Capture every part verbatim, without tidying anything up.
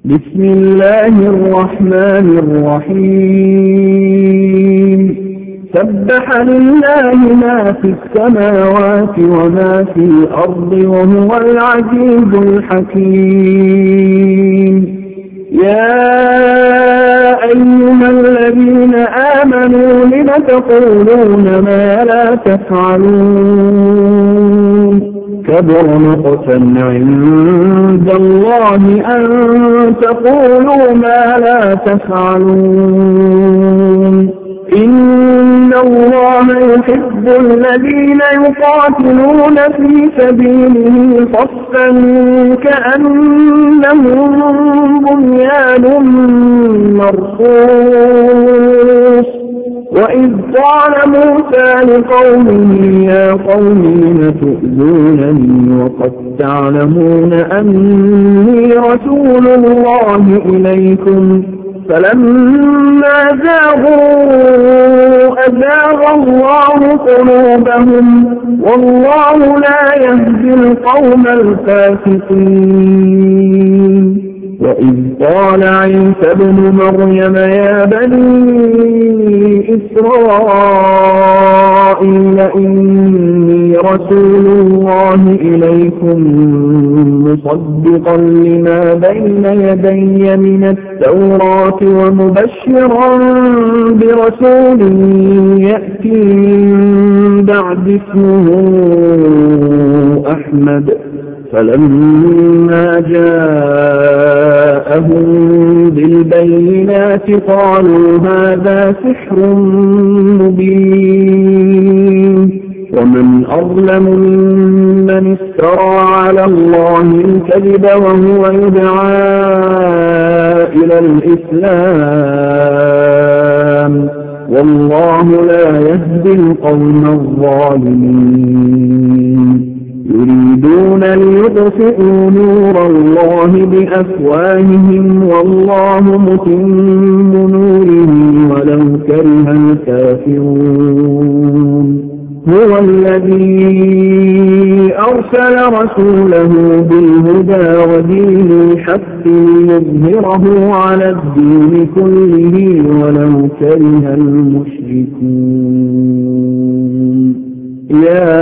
بسم الله الرحمن الرحيم سبح لله ما في السماوات وما في الأرض وهو العزيز الحكيم يا أيها الذين آمنوا لم تقولون ما لا تفعلون كبر مقتا عند الله أن تقولوا ما لا تفعلون إن الله يحب الذين يقاتلون في سبيله صفا كأنهم بنيان مرصوص وإذ قال موسى لقومه يا قوم لم تؤذونني وقد تعلمون أني رسول الله إليكم فلما زاغوا أزاغ الله قلوبهم والله لا يهدي القوم الفاسقين وإذ قال عيسى ابن مريم يا بني إسرائيل إني رسول الله إليكم مصدقا لما بين يدي من التوراة ومبشرا برسول يأتي من بعد اسمه أحمد فلما جاءهم بالبينات قالوا هذا سحر مبين ومن أظلم ممن افترى على الله الكذب وهو يدعى إلى الإسلام والله لا يهدي القوم الظالمين يريدون ليطفئوا نور الله بأفواههم والله متم نوره ولو كره الكافرون هو الذي أرسل رسوله بالهدى ودين الحق ليظهره على الدين كله ولو كره المشركون يا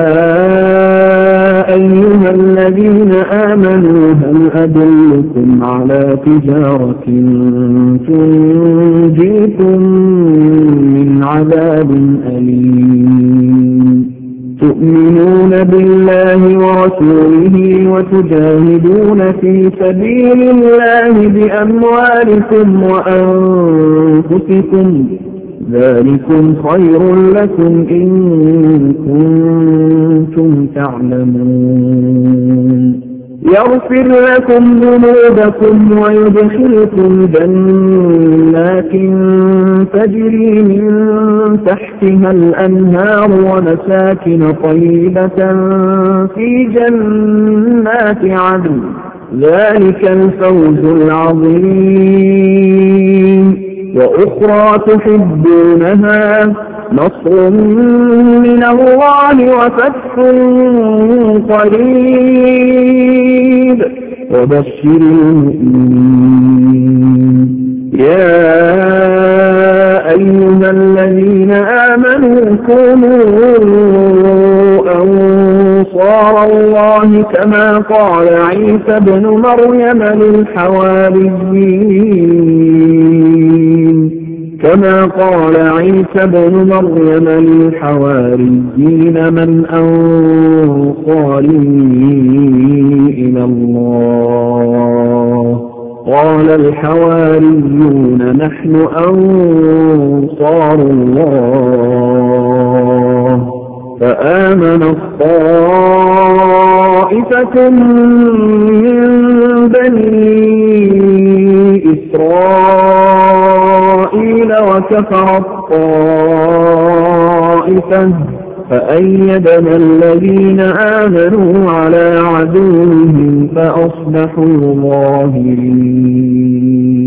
أيها الذين آمنوا هل أدلكم على تجارة تنجيكم من عذاب أليم تؤمنون بالله ورسوله وتجاهدون في سبيل الله بأموالكم وأنفسكم ذلكم خير لكم إن كنتم تعلمون يغفر لكم ذنوبكم ويدخلكم جنات تجري من تحتها الأنهار ومساكن طيبة في جنات عدن ذلك الفوز العظيم وأخرى تحبونها نصر من الله وفتح قريب وبشر المؤمنين يا أيها الذين آمنوا كونوا أنصار الله كما قال عيسى ابن مريم للحواريين كما قال عيسى ابن مريم للحواريين من أنصاري إلى الله قال الحواريون نحن أنصار الله فآمن الطائفة من بني إسرائيل وكفر الطائفة فأيدنا الذين آمنوا على عدوهم فأصبحوا ظاهرين